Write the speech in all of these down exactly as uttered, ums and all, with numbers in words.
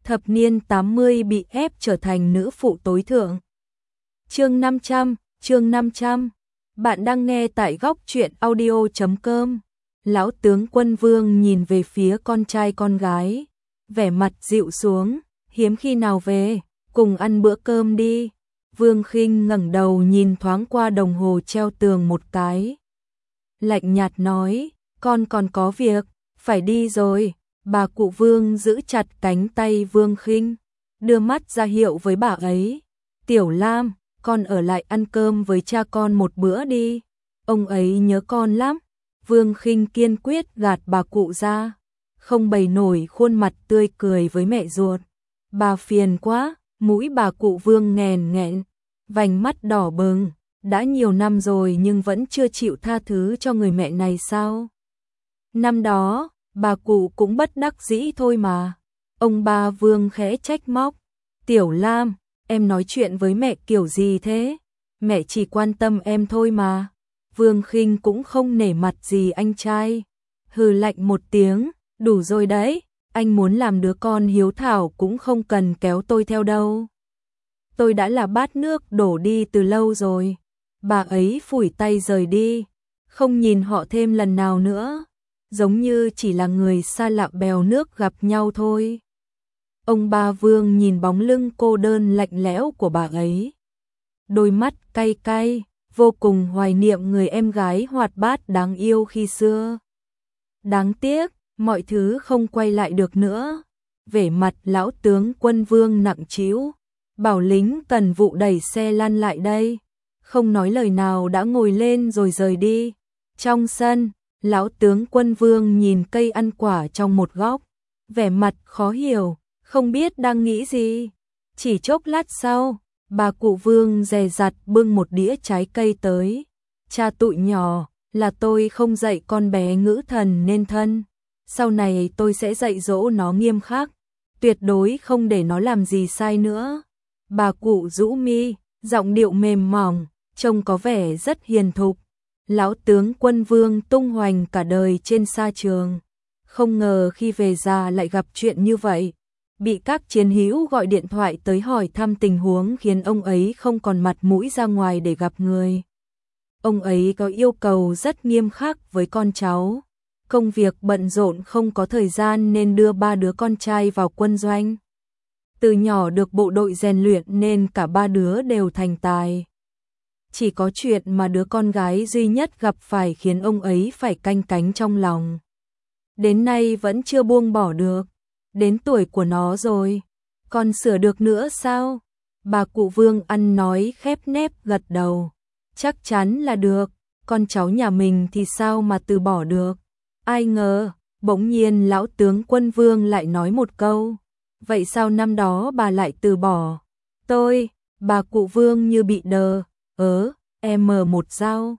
thập niên tám mươi bị ép trở thành nữ phụ tối thượng. Chương năm trăm, chương năm trăm. Bạn đang nghe tại góc truyện audio chấm com. Lão tướng Quân Vương nhìn về phía con trai con gái, vẻ mặt dịu xuống, hiếm khi nào về, cùng ăn bữa cơm đi. Vương Khinh ngẩng đầu nhìn thoáng qua đồng hồ treo tường một cái. Lạnh nhạt nói, con còn có việc, phải đi rồi. Bà cụ Vương giữ chặt cánh tay Vương Khinh, đưa mắt ra hiệu với bà ấy. Tiểu Lam, con ở lại ăn cơm với cha con một bữa đi, ông ấy nhớ con lắm. Vương Khinh kiên quyết gạt bà cụ ra, không bày nổi khuôn mặt tươi cười với mẹ ruột. Bà phiền quá, mũi bà cụ Vương nghèn nghẹn, vành mắt đỏ bừng, đã nhiều năm rồi nhưng vẫn chưa chịu tha thứ cho người mẹ này sao? Năm đó, bà cụ cũng bất đắc dĩ thôi mà. Ông ba Vương khẽ trách móc, Tiểu Lam, em nói chuyện với mẹ kiểu gì thế? Mẹ chỉ quan tâm em thôi mà. Vương Khinh cũng không nể mặt gì anh trai, hừ lạnh một tiếng, đủ rồi đấy, anh muốn làm đứa con hiếu thảo cũng không cần kéo tôi theo đâu. Tôi đã là bát nước đổ đi từ lâu rồi. Bà ấy phủi tay rời đi, không nhìn họ thêm lần nào nữa, giống như chỉ là người xa lạ bèo nước gặp nhau thôi. Ông ba Vương nhìn bóng lưng cô đơn lạnh lẽo của bà ấy, đôi mắt cay cay, vô cùng hoài niệm người em gái hoạt bát đáng yêu khi xưa. Đáng tiếc, mọi thứ không quay lại được nữa. Vẻ mặt lão tướng Quân Vương nặng trĩu, bảo lính cần vụ đẩy xe lăn lại đây, không nói lời nào đã ngồi lên rồi rời đi. Trong sân, lão tướng Quân Vương nhìn cây ăn quả trong một góc, vẻ mặt khó hiểu, không biết đang nghĩ gì. Chỉ chốc lát sau, bà cụ Vương dè dặt bưng một đĩa trái cây tới. Cha tụi nhỏ, là tôi không dạy con bé ngữ thần nên thân. Sau này tôi sẽ dạy dỗ nó nghiêm khắc, tuyệt đối không để nó làm gì sai nữa. Bà cụ rũ mi, giọng điệu mềm mỏng, trông có vẻ rất hiền thục. Lão tướng Quân Vương tung hoành cả đời trên sa trường, không ngờ khi về già lại gặp chuyện như vậy. Bị các chiến hữu gọi điện thoại tới hỏi thăm tình huống khiến ông ấy không còn mặt mũi ra ngoài để gặp người. Ông ấy có yêu cầu rất nghiêm khắc với con cháu. Công việc bận rộn không có thời gian nên đưa ba đứa con trai vào quân doanh. Từ nhỏ được bộ đội rèn luyện nên cả ba đứa đều thành tài. Chỉ có chuyện mà đứa con gái duy nhất gặp phải khiến ông ấy phải canh cánh trong lòng. Đến nay vẫn chưa buông bỏ được. Đến tuổi của nó rồi, còn sửa được nữa sao? Bà cụ Vương ăn nói khép nép gật đầu. Chắc chắn là được, con cháu nhà mình thì sao mà từ bỏ được. Ai ngờ, bỗng nhiên lão tướng Quân Vương lại nói một câu. Vậy sao năm đó bà lại từ bỏ? Tôi, bà cụ Vương như bị đờ, ớ, em mờ một dao.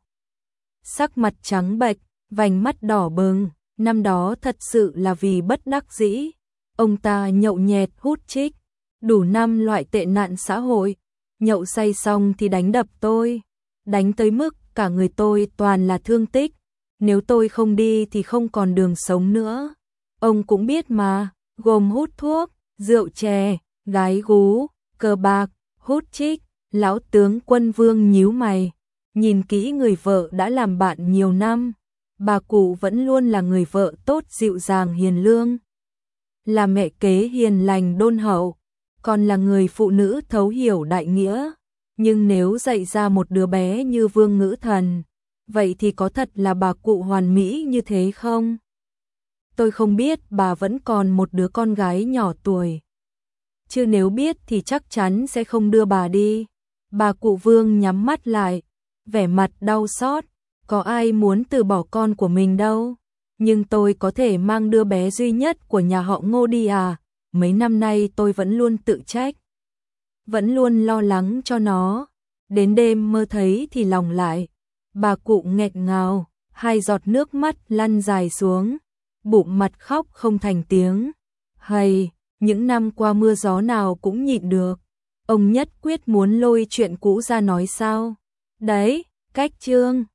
Sắc mặt trắng bệch, vành mắt đỏ bừng, năm đó thật sự là vì bất đắc dĩ. Ông ta nhậu nhẹt hút chích, đủ năm loại tệ nạn xã hội. Nhậu say xong thì đánh đập tôi, đánh tới mức cả người tôi toàn là thương tích. Nếu tôi không đi thì không còn đường sống nữa. Ông cũng biết mà, gồm hút thuốc, rượu chè, gái gú, cờ bạc, hút chích. Lão tướng Quân Vương nhíu mày, nhìn kỹ người vợ đã làm bạn nhiều năm. Bà cụ vẫn luôn là người vợ tốt dịu dàng hiền lương, là mẹ kế hiền lành đôn hậu, còn là người phụ nữ thấu hiểu đại nghĩa. Nhưng nếu dạy ra một đứa bé như Vương Ngữ Thần, vậy thì có thật là bà cụ hoàn mỹ như thế không? Tôi không biết bà vẫn còn một đứa con gái nhỏ tuổi. Chứ nếu biết thì chắc chắn sẽ không đưa bà đi. Bà cụ Vương nhắm mắt lại, vẻ mặt đau xót. Có ai muốn từ bỏ con của mình đâu. Nhưng tôi có thể mang đứa bé duy nhất của nhà họ Ngô đi à? Mấy năm nay tôi vẫn luôn tự trách, vẫn luôn lo lắng cho nó. Đến đêm mơ thấy thì lòng lại. Bà cụ nghẹn ngào, hai giọt nước mắt lăn dài xuống, bụng mặt khóc không thành tiếng. Hay, những năm qua mưa gió nào cũng nhịn được. Ông nhất quyết muốn lôi chuyện cũ ra nói sao? Đấy, cách chương.